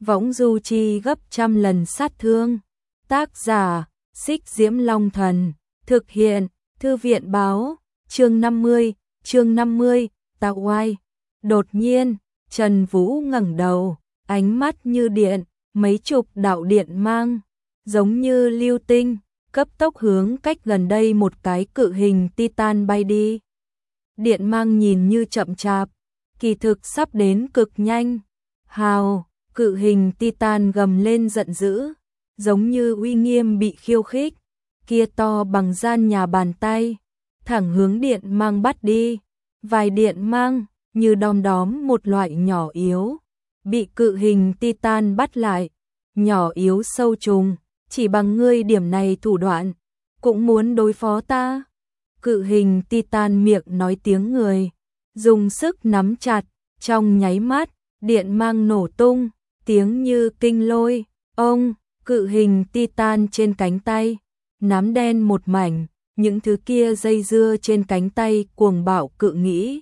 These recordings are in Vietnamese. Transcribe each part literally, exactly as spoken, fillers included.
võng du chi gấp trăm lần sát thương. Tác giả, Xích Diễm Long Thần, thực hiện, Thư viện báo, chương năm mươi, chương năm mươi, Tạo Oai. Đột nhiên, Trần Vũ ngẩng đầu, ánh mắt như điện, mấy chục đạo điện mang, giống như lưu tinh, cấp tốc hướng cách gần đây một cái cự hình Titan bay đi. Điện mang nhìn như chậm chạp, kỳ thực sắp đến cực nhanh. Hào, cự hình Titan gầm lên giận dữ, giống như uy nghiêm bị khiêu khích, kia to bằng gian nhà bàn tay, thẳng hướng điện mang bắt đi. Vài điện mang, như đom đóm một loại nhỏ yếu, bị cự hình Titan bắt lại. Nhỏ yếu sâu trùng, chỉ bằng ngươi điểm này thủ đoạn, cũng muốn đối phó ta. Cự hình Titan miệng nói tiếng người, dùng sức nắm chặt, trong nháy mắt, điện mang nổ tung, tiếng như kinh lôi. Ông, cự hình Titan trên cánh tay, nám đen một mảnh, những thứ kia dây dưa trên cánh tay cuồng bạo cự nghĩ,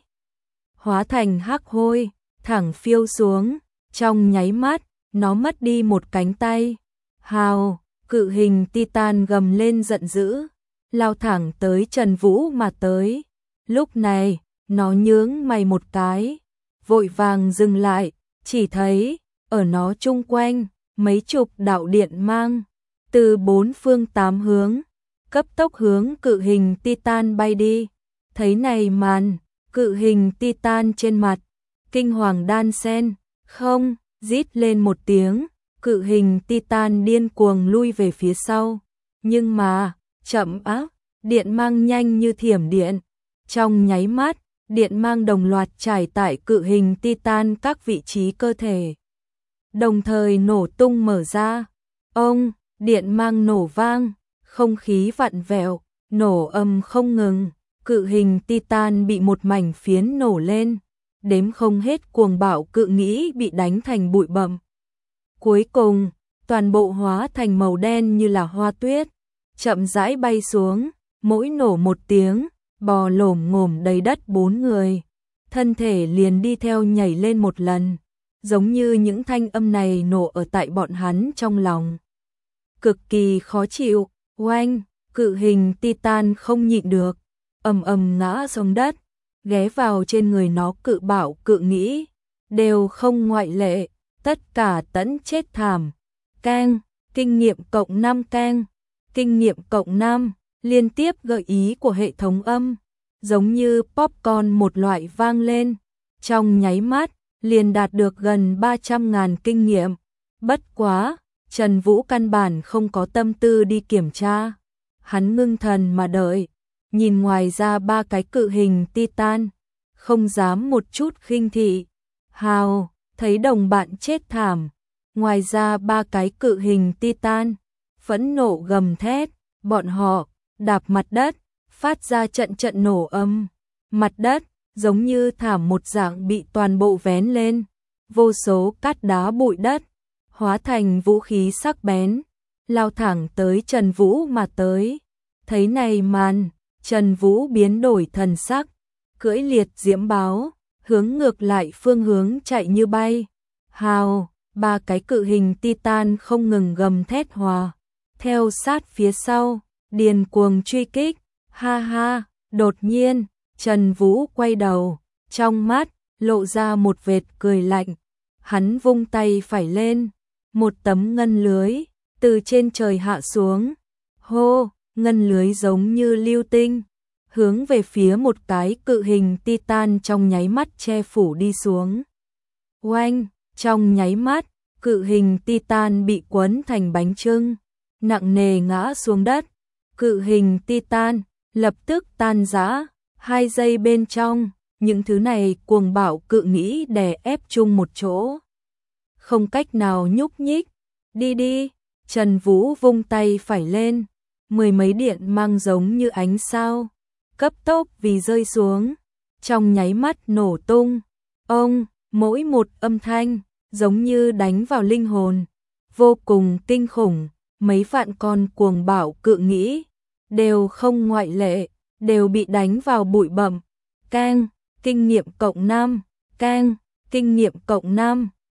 hóa thành hắc hôi, thẳng phiêu xuống, trong nháy mắt, nó mất đi một cánh tay. Hào, cự hình Titan gầm lên giận dữ, lao thẳng tới Trần Vũ mà tới. Lúc này, nó nhướng mày một cái, vội vàng dừng lại, chỉ thấy, ở nó chung quanh, mấy chục đạo điện mang, từ bốn phương tám hướng, cấp tốc hướng cự hình Titan bay đi. Thấy này màn, cự hình Titan trên mặt, kinh hoàng đan sen, không, rít lên một tiếng, cự hình Titan điên cuồng lui về phía sau. Nhưng mà, chậm áp, điện mang nhanh như thiểm điện. Trong nháy mắt, điện mang đồng loạt trải tại cự hình Titan các vị trí cơ thể, đồng thời nổ tung mở ra. Ông, điện mang nổ vang, không khí vặn vẹo, nổ âm không ngừng, cự hình Titan bị một mảnh phiến nổ lên, đếm không hết cuồng bạo cự nghĩ bị đánh thành bụi bặm. Cuối cùng, toàn bộ hóa thành màu đen như là hoa tuyết, chậm rãi bay xuống, mỗi nổ một tiếng, bò lổm ngổm đầy đất bốn người, thân thể liền đi theo nhảy lên một lần, giống như những thanh âm này nổ ở tại bọn hắn trong lòng. Cực kỳ khó chịu. Oanh, cự hình Titan không nhịn được, ầm ầm ngã xuống đất, ghé vào trên người nó cự bạo cự nghĩ, đều không ngoại lệ, tất cả tẫn chết thảm. Keng, kinh nghiệm cộng năm keng, kinh nghiệm cộng năm, liên tiếp gợi ý của hệ thống âm, giống như popcorn một loại vang lên, trong nháy mắt, liền đạt được gần ba trăm ngàn kinh nghiệm. Bất quá, Trần Vũ căn bản không có tâm tư đi kiểm tra, hắn ngưng thần mà đợi, nhìn ngoài ra ba cái cự hình Titan, không dám một chút khinh thị. Hào, thấy đồng bạn chết thảm, ngoài ra ba cái cự hình Titan, phẫn nộ gầm thét, bọn họ đạp mặt đất, phát ra trận trận nổ âm, mặt đất giống như thảm một dạng bị toàn bộ vén lên, vô số cát đá bụi đất hóa thành vũ khí sắc bén, lao thẳng tới Trần Vũ mà tới. Thấy này màn, Trần Vũ biến đổi thần sắc, cưỡi liệt diễm báo, hướng ngược lại phương hướng chạy như bay. Hào, ba cái cự hình Titan không ngừng gầm thét hòa, theo sát phía sau, điên cuồng truy kích. Ha ha, đột nhiên, Trần Vũ quay đầu, trong mắt lộ ra một vệt cười lạnh, hắn vung tay phải lên, một tấm ngân lưới từ trên trời hạ xuống. Hô, ngân lưới giống như lưu tinh, hướng về phía một cái cự hình Titan trong nháy mắt che phủ đi xuống. Oanh, trong nháy mắt, cự hình Titan bị quấn thành bánh chưng, nặng nề ngã xuống đất. Cự hình Titan lập tức tan rã, hai giây bên trong, những thứ này cuồng bạo cự nghĩ đè ép chung một chỗ, không cách nào nhúc nhích. Đi đi, Trần Vũ vung tay phải lên, mười mấy điện mang giống như ánh sao, cấp tốc vì rơi xuống, trong nháy mắt nổ tung. Ông, mỗi một âm thanh, giống như đánh vào linh hồn, vô cùng kinh khủng, mấy vạn con cuồng bạo cự nghĩ, đều không ngoại lệ, đều bị đánh vào bụi bặm. Keng, kinh nghiệm cộng năm, keng, kinh nghiệm cộng năm,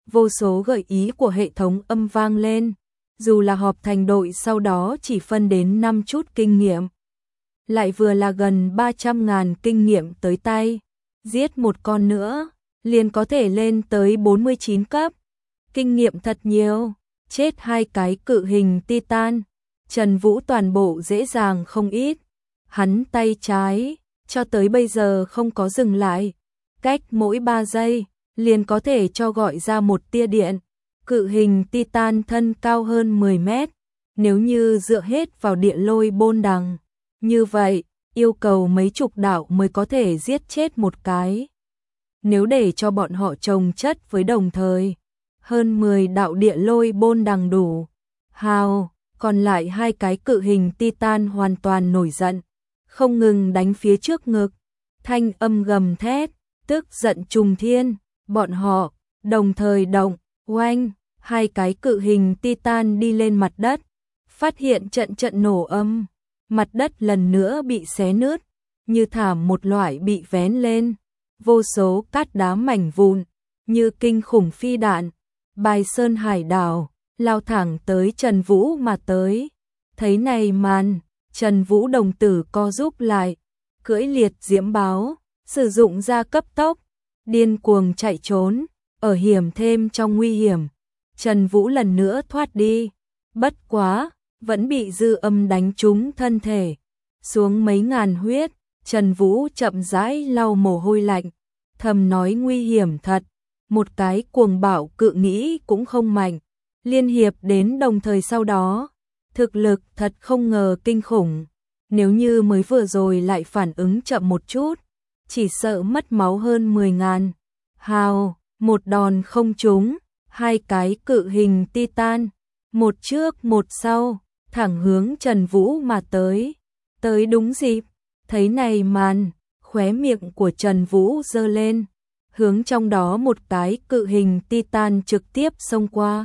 vô số gợi ý của hệ thống âm vang lên. Dù là họp thành đội sau đó chỉ phân đến năm chút kinh nghiệm. Lại vừa là gần ba trăm ngàn kinh nghiệm tới tay. Giết một con nữa, liền có thể lên tới bốn mươi chín cấp. Kinh nghiệm thật nhiều, chết hai cái cự hình Titan. Trần Vũ toàn bộ dễ dàng không ít. Hắn tay trái, cho tới bây giờ không có dừng lại. Cách mỗi ba giây, liền có thể cho gọi ra một tia điện. Cự hình Titan thân cao hơn mười mét. Nếu như dựa hết vào địa lôi bôn đằng. Như vậy, yêu cầu mấy chục đạo mới có thể giết chết một cái. Nếu để cho bọn họ chồng chất với đồng thời, hơn mười đạo địa lôi bôn đằng đủ. Hào, còn lại hai cái cự hình Titan hoàn toàn nổi giận, không ngừng đánh phía trước ngực. Thanh âm gầm thét, tức giận trùng thiên, bọn họ đồng thời động, oanh, hai cái cự hình Titan đi lên mặt đất, phát hiện trận trận nổ âm. Mặt đất lần nữa bị xé nứt, như thảm một loại bị vén lên, vô số cát đá mảnh vụn, như kinh khủng phi đạn, bài sơn hải đảo, lao thẳng tới Trần Vũ mà tới. Thấy này màn, Trần Vũ đồng tử co rúm lại, cưỡi liệt diễm báo, sử dụng ra cấp tốc, điên cuồng chạy trốn, ở hiểm thêm trong nguy hiểm. Trần Vũ lần nữa thoát đi, bất quá vẫn bị dư âm đánh trúng thân thể, xuống mấy ngàn huyết. Trần Vũ chậm rãi lau mồ hôi lạnh, thầm nói nguy hiểm thật, một cái cuồng bạo cự nghĩ cũng không mạnh, liên hiệp đến đồng thời sau đó, thực lực thật không ngờ kinh khủng, nếu như mới vừa rồi lại phản ứng chậm một chút, chỉ sợ mất máu hơn mười ngàn. Hào, một đòn không trúng, hai cái cự hình Titan, một trước một sau, thẳng hướng Trần Vũ mà tới. Tới đúng dịp, thấy này màn, khóe miệng của Trần Vũ giơ lên, hướng trong đó một cái cự hình Titan trực tiếp xông qua.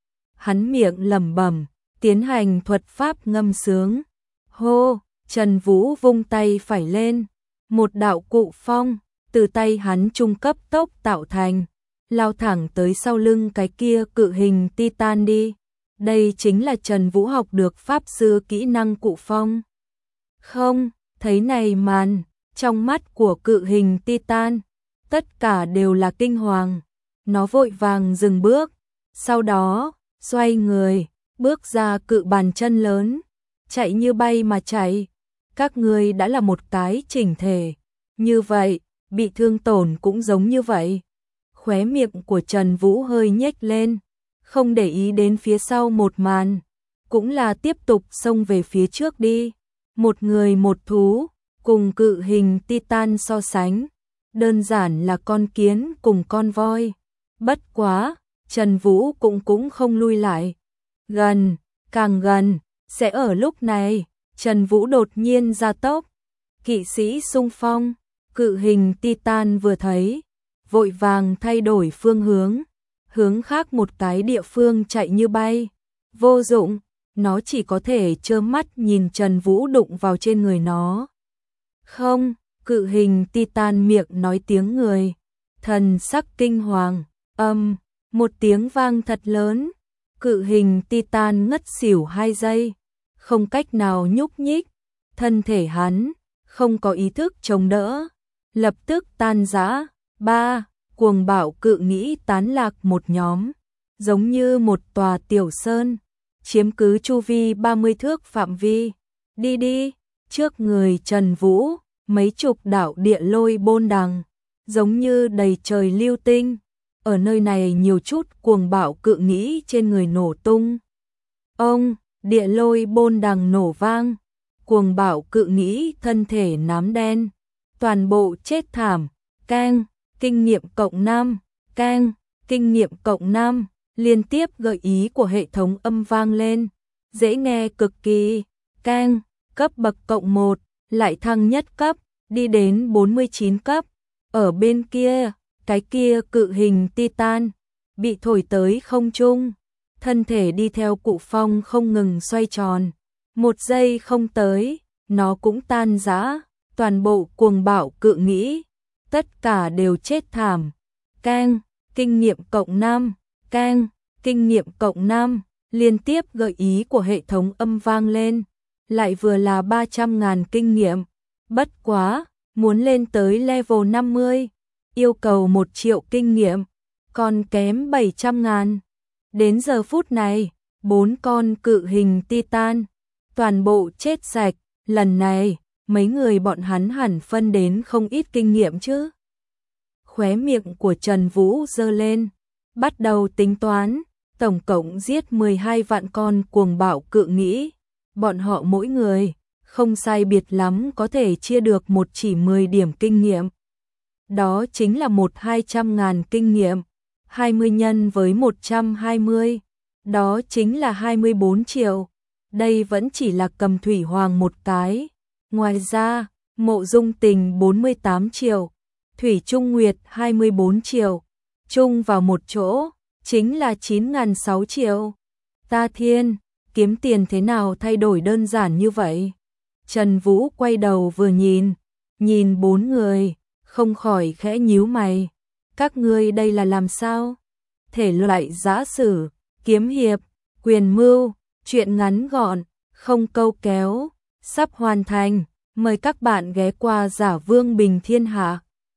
Hắn miệng lẩm bẩm, tiến hành thuật pháp ngâm sướng. Hô, Trần Vũ vung tay phải lên, một đạo cụ phong từ tay hắn trung cấp tốc tạo thành, lao thẳng tới sau lưng cái kia cự hình Titan đi. Đây chính là Trần Vũ học được pháp sư kỹ năng cụ phong. Không, thấy này màn, trong mắt của cự hình Titan, tất cả đều là kinh hoàng. Nó vội vàng dừng bước, sau đó, xoay người, bước ra cự bàn chân lớn, chạy như bay mà chạy. Các ngươi đã là một cái chỉnh thể, như vậy, bị thương tổn cũng giống như vậy. Khóe miệng của Trần Vũ hơi nhếch lên, không để ý đến phía sau một màn, cũng là tiếp tục xông về phía trước đi. Một người một thú, cùng cự hình Titan so sánh, đơn giản là con kiến cùng con voi. Bất quá, Trần Vũ cũng cũng không lui lại. Gần, càng gần, sẽ ở lúc này, Trần Vũ đột nhiên ra tốc. Kỵ sĩ xung phong, cự hình Titan vừa thấy, vội vàng thay đổi phương hướng, hướng khác một cái địa phương chạy như bay. Vô dụng, nó chỉ có thể trơ mắt nhìn Trần Vũ đụng vào trên người nó. Không, cự hình Titan miệng nói tiếng người, thần sắc kinh hoàng, âm, một tiếng vang thật lớn, cự hình Titan ngất xỉu hai giây, không cách nào nhúc nhích, thân thể hắn không có ý thức chống đỡ, lập tức tan rã. Ba, cuồng bạo cự nghĩ tán lạc một nhóm, giống như một tòa tiểu sơn, chiếm cứ chu vi ba mươi thước phạm vi. Đi đi, trước người Trần Vũ, mấy chục đạo địa lôi bôn đằng, giống như đầy trời lưu tinh. Ở nơi này nhiều chút cuồng bạo cự nghĩ trên người nổ tung. Ông, địa lôi bôn đằng nổ vang, cuồng bạo cự nghĩ thân thể nám đen, toàn bộ chết thảm. Cang, kinh nghiệm cộng năm, cang, kinh nghiệm cộng năm, liên tiếp gợi ý của hệ thống âm vang lên, dễ nghe cực kỳ. Cang, cấp bậc cộng một, lại thăng nhất cấp, đi đến bốn mươi chín cấp. Ở bên kia, cái kia cự hình Titan, bị thổi tới không trung, thân thể đi theo cụ phong không ngừng xoay tròn. Một giây không tới, nó cũng tan rã, toàn bộ cuồng bạo cự nghĩ, tất cả đều chết thảm. Cang, kinh nghiệm cộng năm, Keng, kinh nghiệm cộng năm, liên tiếp gợi ý của hệ thống âm vang lên, lại vừa là ba trăm ngàn kinh nghiệm. Bất quá, muốn lên tới level năm mươi, yêu cầu một triệu kinh nghiệm, còn kém bảy trăm ngàn. Đến giờ phút này, bốn con cự hình Titan, toàn bộ chết sạch, lần này, mấy người bọn hắn hẳn phân đến không ít kinh nghiệm chứ. Khóe miệng của Trần Vũ giơ lên, bắt đầu tính toán, tổng cộng giết mười hai vạn con cuồng bạo cự nghĩ, bọn họ mỗi người, không sai biệt lắm có thể chia được một chỉ mười điểm kinh nghiệm. Đó chính là một hai trăm ngàn kinh nghiệm, hai mươi nhân với một trăm hai mươi, đó chính là hai mươi bốn triệu. Đây vẫn chỉ là cầm thủy hoàng một cái. Ngoài ra, Mộ Dung Tình bốn mươi tám triệu, Thủy Trung Nguyệt hai mươi bốn triệu, chung vào một chỗ, chính là chín nghìn sáu trăm triệu. Ta thiên, kiếm tiền thế nào thay đổi đơn giản như vậy? Trần Vũ quay đầu vừa nhìn, nhìn bốn người, không khỏi khẽ nhíu mày. Các ngươi đây là làm sao? Thể loại giã sử, kiếm hiệp, quyền mưu, truyện ngắn gọn, không câu kéo, sắp hoàn thành. Mời các bạn ghé qua Giả Vương Bình Thiên Hạ.